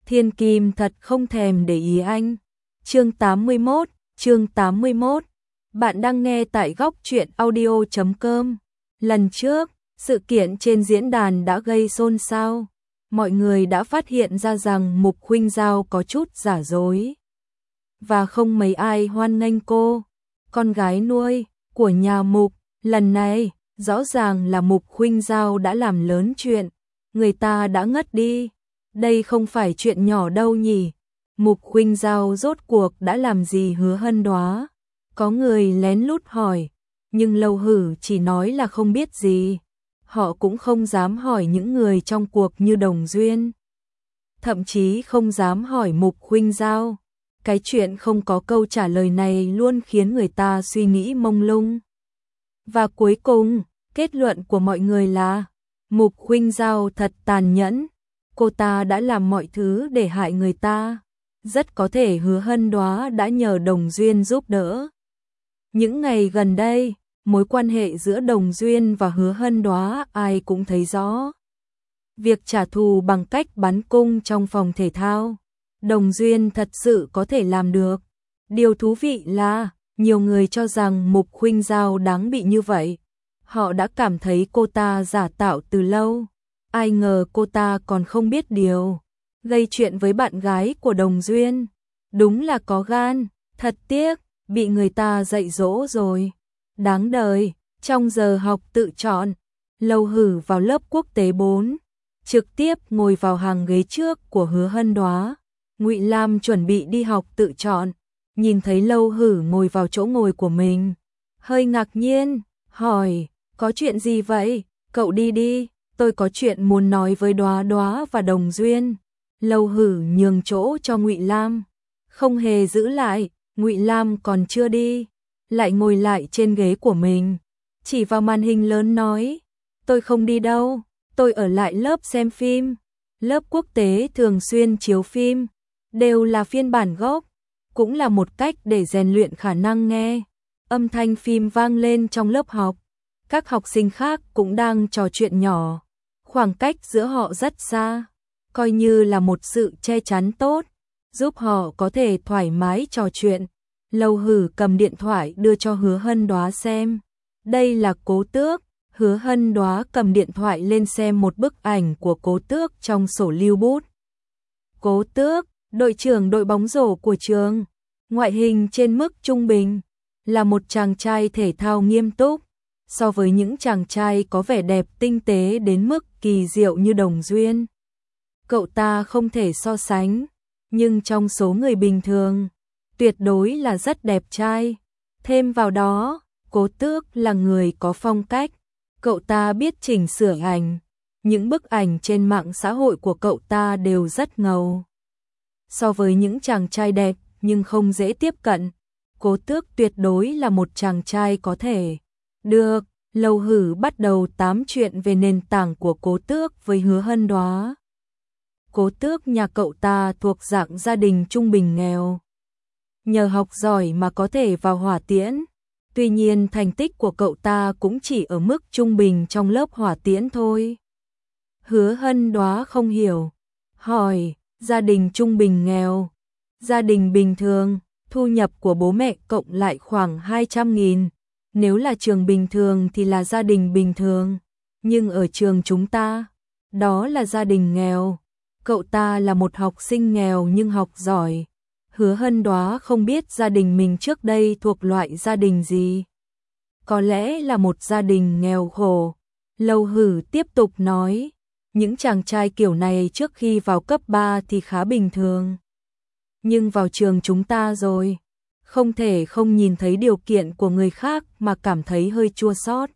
Thiên Kim thật không thèm để ý anh. Chương 81. Bạn đang nghe tại góc truyện audio.com. Lần trước, sự kiện trên diễn đàn đã gây xôn xao. Mọi người đã phát hiện ra rằng Mục Khuynh Giao có chút giả dối. Và không mấy ai hoan nghênh cô, con gái nuôi của nhà Mục. Lần này, rõ ràng là Mục Khuynh Giao đã làm lớn chuyện. Người ta đã ngất đi. Đây không phải chuyện nhỏ đâu nhỉ. Mục Khuynh Giao rốt cuộc đã làm gì Hứa Hân Đoá? Có người lén lút hỏi, nhưng Lâu Hử chỉ nói là không biết gì. Họ cũng không dám hỏi những người trong cuộc như Đồng Duyên. Thậm chí không dám hỏi Mục Khuynh Giao. Cái chuyện không có câu trả lời này luôn khiến người ta suy nghĩ mông lung. Và cuối cùng, kết luận của mọi người là Mục Khuynh Giao thật tàn nhẫn. Cô ta đã làm mọi thứ để hại người ta. Rất có thể Hứa Hân Đoá đã nhờ Đồng Duyên giúp đỡ. Những ngày gần đây, mối quan hệ giữa Đồng Duyên và Hứa Hân Đoá ai cũng thấy rõ. Việc trả thù bằng cách bắn cung trong phòng thể thao, Đồng Duyên thật sự có thể làm được. Điều thú vị là, nhiều người cho rằng Mục Khuynh Giao đáng bị như vậy. Họ đã cảm thấy cô ta giả tạo từ lâu. Ai ngờ cô ta còn không biết điều. Gây chuyện với bạn gái của Đồng Duyên. Đúng là có gan, thật tiếc, bị người ta dạy dỗ rồi. Đáng đời, trong giờ học tự chọn, Lâu Hử vào lớp quốc tế 4, trực tiếp ngồi vào hàng ghế trước của Hứa Hân Đoá. Ngụy Lam chuẩn bị đi học tự chọn, nhìn thấy Lâu Hử ngồi vào chỗ ngồi của mình. Hơi ngạc nhiên, hỏi, có chuyện gì vậy? Cậu đi đi, tôi có chuyện muốn nói với Đoá Đoá và Đồng Duyên. Lâu Hử nhường chỗ cho Ngụy Lam, không hề giữ lại. Ngụy Lam còn chưa đi, lại ngồi lại trên ghế của mình, chỉ vào màn hình lớn nói, tôi không đi đâu, tôi ở lại lớp xem phim. Lớp quốc tế thường xuyên chiếu phim, đều là phiên bản gốc, cũng là một cách để rèn luyện khả năng nghe. Âm thanh phim vang lên trong lớp học, các học sinh khác cũng đang trò chuyện nhỏ, khoảng cách giữa họ rất xa, coi như là một sự che chắn tốt, giúp họ có thể thoải mái trò chuyện. Lâu Hử cầm điện thoại đưa cho Hứa Hân Đoá xem. Đây là Cố Tước. Hứa Hân Đoá cầm điện thoại lên xem một bức ảnh của Cố Tước trong sổ lưu bút. Cố Tước, đội trưởng đội bóng rổ của trường, ngoại hình trên mức trung bình, là một chàng trai thể thao nghiêm túc. So với những chàng trai có vẻ đẹp tinh tế đến mức kỳ diệu như Đồng Duyên, cậu ta không thể so sánh, nhưng trong số người bình thường, tuyệt đối là rất đẹp trai. Thêm vào đó, Cố Tước là người có phong cách. Cậu ta biết chỉnh sửa ảnh. Những bức ảnh trên mạng xã hội của cậu ta đều rất ngầu. So với những chàng trai đẹp nhưng không dễ tiếp cận, Cố Tước tuyệt đối là một chàng trai có thể. Được, Lâu Hử bắt đầu tám chuyện về nền tảng của Cố Tước với Hứa Hân Đoá. Cố Tước nhà cậu ta thuộc dạng gia đình trung bình nghèo. Nhờ học giỏi mà có thể vào hỏa tiễn. Tuy nhiên thành tích của cậu ta cũng chỉ ở mức trung bình trong lớp hỏa tiễn thôi. Hứa Hân Đoá không hiểu. Hỏi, gia đình trung bình nghèo, gia đình bình thường, thu nhập của bố mẹ cộng lại khoảng 200.000. Nếu là trường bình thường thì là gia đình bình thường. Nhưng ở trường chúng ta, đó là gia đình nghèo. Cậu ta là một học sinh nghèo nhưng học giỏi. Hứa Hân Đoá không biết gia đình mình trước đây thuộc loại gia đình gì. Có lẽ là một gia đình nghèo khổ. Lâu Hử tiếp tục nói, những chàng trai kiểu này trước khi vào cấp 3 thì khá bình thường. Nhưng vào trường chúng ta rồi, không thể không nhìn thấy điều kiện của người khác mà cảm thấy hơi chua xót.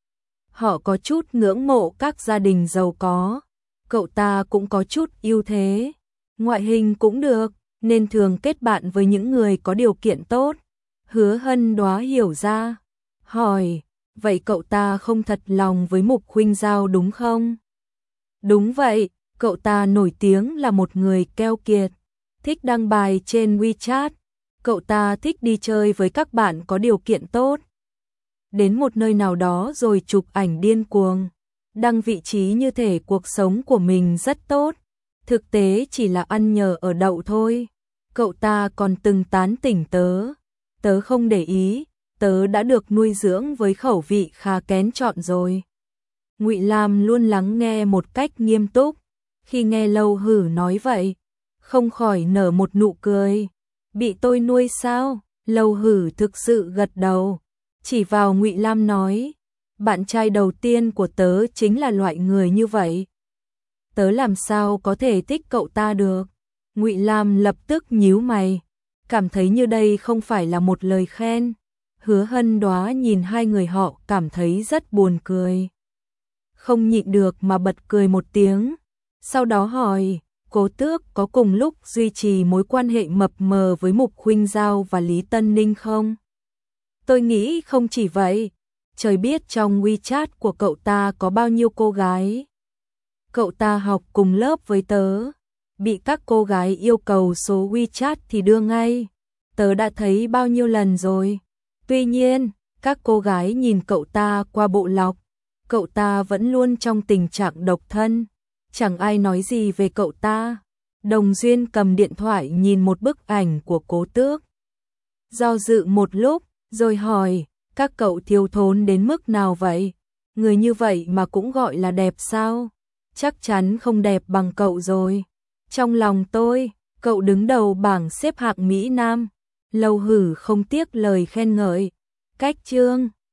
Họ có chút ngưỡng mộ các gia đình giàu có. Cậu ta cũng có chút ưu thế, ngoại hình cũng được, nên thường kết bạn với những người có điều kiện tốt. Hứa Hân Đoá hiểu ra, hỏi, vậy cậu ta không thật lòng với Mục Khuynh Giao đúng không? Đúng vậy, cậu ta nổi tiếng là một người keo kiệt, thích đăng bài trên WeChat. Cậu ta thích đi chơi với các bạn có điều kiện tốt. Đến một nơi nào đó rồi chụp ảnh điên cuồng, đăng vị trí như thể cuộc sống của mình rất tốt. thực tế chỉ là ăn nhờ ở đậu thôi. Cậu ta còn từng tán tỉnh tớ không để ý, tớ đã được nuôi dưỡng với khẩu vị khá kén chọn rồi. Ngụy Lam luôn lắng nghe một cách nghiêm túc, khi nghe Lâu Hử nói vậy, không khỏi nở một nụ cười. Bị tôi nuôi sao? Lâu Hử thực sự gật đầu, chỉ vào Ngụy Lam nói, bạn trai đầu tiên của tớ chính là loại người như vậy. Tớ làm sao có thể thích cậu ta được? Ngụy Lam lập tức nhíu mày, cảm thấy như đây không phải là một lời khen. Hứa Hân Đóa nhìn hai người họ cảm thấy rất buồn cười. Không nhịn được mà bật cười một tiếng, sau đó hỏi, Cố Tước có cùng lúc duy trì mối quan hệ mập mờ với Mục Khuynh Giao và Lý Tân Ninh không? Tôi nghĩ không chỉ vậy, trời biết trong WeChat của cậu ta có bao nhiêu cô gái. Cậu ta học cùng lớp với tớ, bị các cô gái yêu cầu số WeChat thì đưa ngay. Tớ đã thấy bao nhiêu lần rồi. Tuy nhiên, các cô gái nhìn cậu ta qua bộ lọc, cậu ta vẫn luôn trong tình trạng độc thân, chẳng ai nói gì về cậu ta. Đồng Duyên cầm điện thoại nhìn một bức ảnh của Cố Tước, do dự một lúc, rồi hỏi, các cậu thiếu thốn đến mức nào vậy? Người như vậy mà cũng gọi là đẹp sao? Chắc chắn không đẹp bằng cậu rồi. Trong lòng tôi, cậu đứng đầu bảng xếp hạng Mỹ Nam. Lâu Hử không tiếc lời khen ngợi. Cách chương